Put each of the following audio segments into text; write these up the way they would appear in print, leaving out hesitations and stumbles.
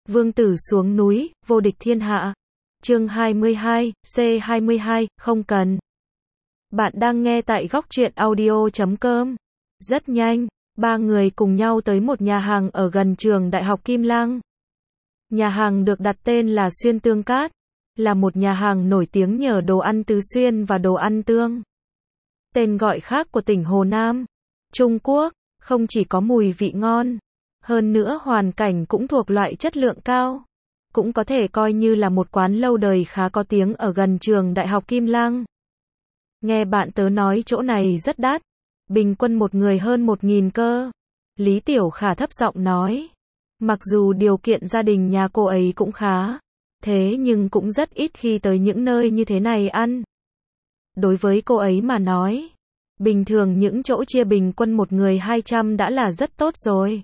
Vương tử xuống núi, vô địch thiên hạ. Chương 22, C22, không cần. Bạn đang nghe tại góc truyện audio.com. Rất nhanh, ba người cùng nhau tới một nhà hàng ở gần trường Đại học Kim Lăng. Nhà hàng được đặt tên là Xuyên Tương Cát, là một nhà hàng nổi tiếng nhờ đồ ăn tứ xuyên và đồ ăn tương. Tên gọi khác của tỉnh Hồ Nam, Trung Quốc, không chỉ có mùi vị ngon, hơn nữa hoàn cảnh cũng thuộc loại chất lượng cao. Cũng có thể coi như là một quán lâu đời khá có tiếng ở gần trường Đại học Kim Lăng. Nghe bạn tớ nói chỗ này rất đắt, bình quân một người hơn 1.000 cơ. Lý Tiểu Khả thấp giọng nói. Mặc dù điều kiện gia đình nhà cô ấy cũng khá, thế nhưng cũng rất ít khi tới những nơi như thế này ăn. Đối với cô ấy mà nói, bình thường những chỗ chia bình quân một người 200 đã là rất tốt rồi.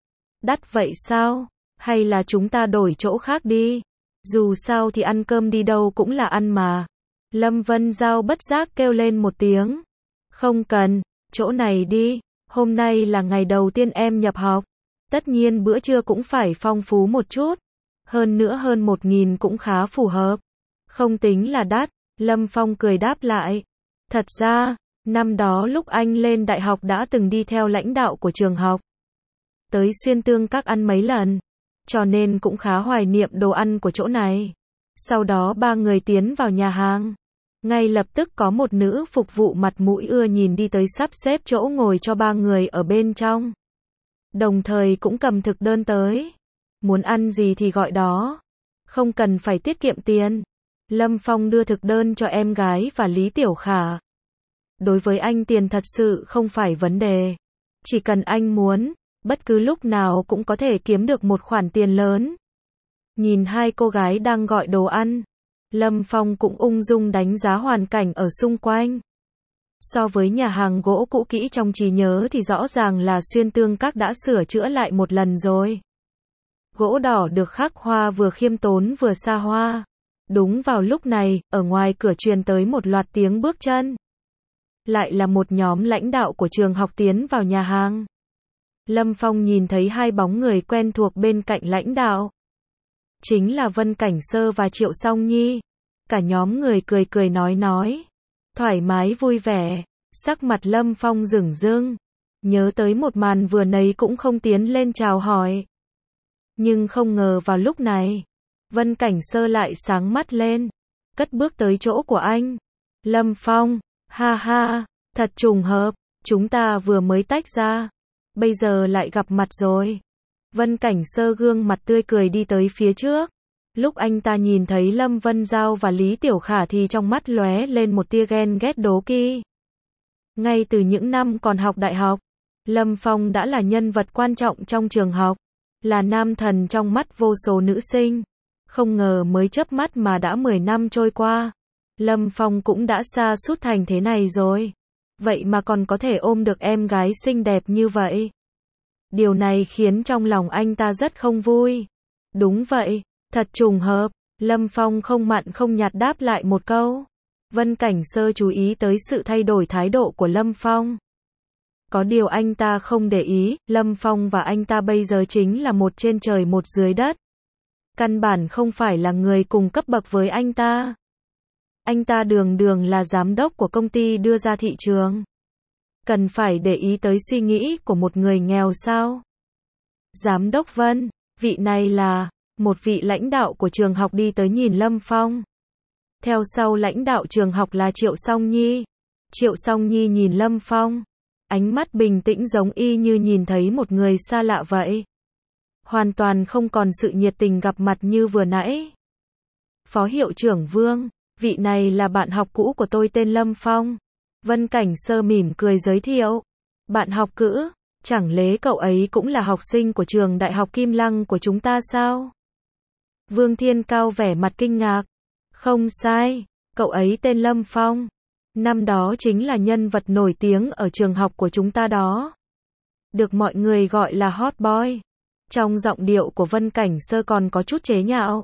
Đắt vậy sao? Hay là chúng ta đổi chỗ khác đi? Dù sao thì ăn cơm đi đâu cũng là ăn mà. Lâm Vân Giao bất giác kêu lên một tiếng. Không cần, chỗ này đi. Hôm nay là ngày đầu tiên em nhập học. Tất nhiên bữa trưa cũng phải phong phú một chút. Hơn nữa hơn 1.000 cũng khá phù hợp. Không tính là đắt. Lâm Phong cười đáp lại. Thật ra, năm đó lúc anh lên đại học đã từng đi theo lãnh đạo của trường học tới Xuyên Tương Các ăn mấy lần, cho nên cũng khá hoài niệm đồ ăn của chỗ này. Sau đó ba người tiến vào nhà hàng. Ngay lập tức có một nữ phục vụ mặt mũi ưa nhìn đi tới sắp xếp chỗ ngồi cho ba người ở bên trong. Đồng thời cũng cầm thực đơn tới. Muốn ăn gì thì gọi đó. Không cần phải tiết kiệm tiền. Lâm Phong đưa thực đơn cho em gái và Lý Tiểu Khả. Đối với anh tiền thật sự không phải vấn đề. Chỉ cần anh muốn, bất cứ lúc nào cũng có thể kiếm được một khoản tiền lớn. Nhìn hai cô gái đang gọi đồ ăn, Lâm Phong cũng ung dung đánh giá hoàn cảnh ở xung quanh. So với nhà hàng gỗ cũ kỹ trong trí nhớ thì rõ ràng là Xuyên Tương Các đã sửa chữa lại một lần rồi. Gỗ đỏ được khắc hoa vừa khiêm tốn vừa xa hoa. Đúng vào lúc này, ở ngoài cửa truyền tới một loạt tiếng bước chân. Lại là một nhóm lãnh đạo của trường học tiến vào nhà hàng. Lâm Phong nhìn thấy hai bóng người quen thuộc bên cạnh lãnh đạo. Chính là Vân Cảnh Sơ và Triệu Song Nhi. Cả nhóm người cười cười nói. Thoải mái vui vẻ. Sắc mặt Lâm Phong rửng rưng. Nhớ tới một màn vừa nãy cũng không tiến lên chào hỏi. Nhưng không ngờ vào lúc này, Vân Cảnh Sơ lại sáng mắt lên. Cất bước tới chỗ của anh. Lâm Phong, ha ha, thật trùng hợp. Chúng ta vừa mới tách ra. Bây giờ lại gặp mặt rồi. Vân Cảnh Sơ gương mặt tươi cười đi tới phía trước. Lúc anh ta nhìn thấy Lâm Vân Giao và Lý Tiểu Khả thì trong mắt lóe lên một tia ghen ghét đố kỵ. Ngay từ những năm còn học đại học, Lâm Phong đã là nhân vật quan trọng trong trường học, là nam thần trong mắt vô số nữ sinh. Không ngờ mới chớp mắt mà đã 10 năm trôi qua, Lâm Phong cũng đã sa sút thành thế này rồi. Vậy mà còn có thể ôm được em gái xinh đẹp như vậy. Điều này khiến trong lòng anh ta rất không vui. Đúng vậy, thật trùng hợp. Lâm Phong không mặn không nhạt đáp lại một câu. Vân Cảnh Sơ chú ý tới sự thay đổi thái độ của Lâm Phong. Có điều anh ta không để ý, Lâm Phong và anh ta bây giờ chính là một trên trời một dưới đất. Căn bản không phải là người cùng cấp bậc với anh ta. Anh ta đường là giám đốc của công ty đưa ra thị trường. Cần phải để ý tới suy nghĩ của một người nghèo sao? Giám đốc Vân, vị này là một vị lãnh đạo của trường học đi tới nhìn Lâm Phong. Theo sau lãnh đạo trường học là Triệu Song Nhi. Triệu Song Nhi nhìn Lâm Phong, ánh mắt bình tĩnh giống y như nhìn thấy một người xa lạ vậy. Hoàn toàn không còn sự nhiệt tình gặp mặt như vừa nãy. Phó hiệu trưởng Vương, vị này là bạn học cũ của tôi tên Lâm Phong. Vân Cảnh Sơ mỉm cười giới thiệu. Bạn học cũ, chẳng lẽ cậu ấy cũng là học sinh của trường Đại học Kim Lăng của chúng ta sao? Vương Thiên Cao vẻ mặt kinh ngạc. Không sai, cậu ấy tên Lâm Phong. Năm đó chính là nhân vật nổi tiếng ở trường học của chúng ta đó. Được mọi người gọi là hot boy. Trong giọng điệu của Vân Cảnh Sơ còn có chút chế nhạo.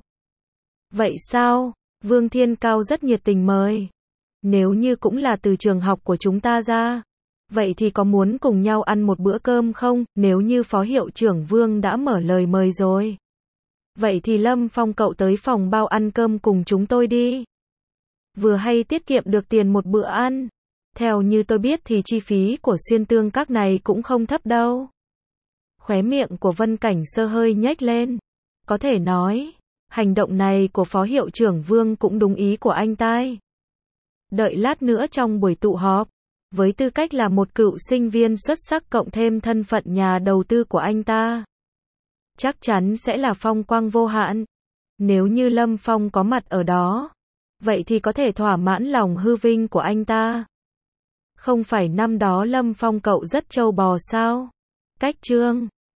Vậy sao? Vương Thiên Cao rất nhiệt tình mời. Nếu như cũng là từ trường học của chúng ta ra, vậy thì có muốn cùng nhau ăn một bữa cơm không? Nếu như phó hiệu trưởng Vương đã mở lời mời rồi, Vậy thì Lâm Phong cậu tới phòng bao ăn cơm cùng chúng tôi đi. Vừa hay tiết kiệm được tiền một bữa ăn. Theo như tôi biết thì chi phí của xuyên tương các này cũng không thấp đâu. Khóe miệng của Vân Cảnh Sơ hơi nhếch lên. Có thể nói, hành động này của Phó Hiệu trưởng Vương cũng đúng ý của anh tai. Đợi lát nữa trong buổi tụ họp, với tư cách là một cựu sinh viên xuất sắc cộng thêm thân phận nhà đầu tư của anh ta, chắc chắn sẽ là phong quang vô hạn. Nếu như Lâm Phong có mặt ở đó, vậy thì có thể thỏa mãn lòng hư vinh của anh ta. Không phải năm đó Lâm Phong cậu rất trâu bò sao? Cách chương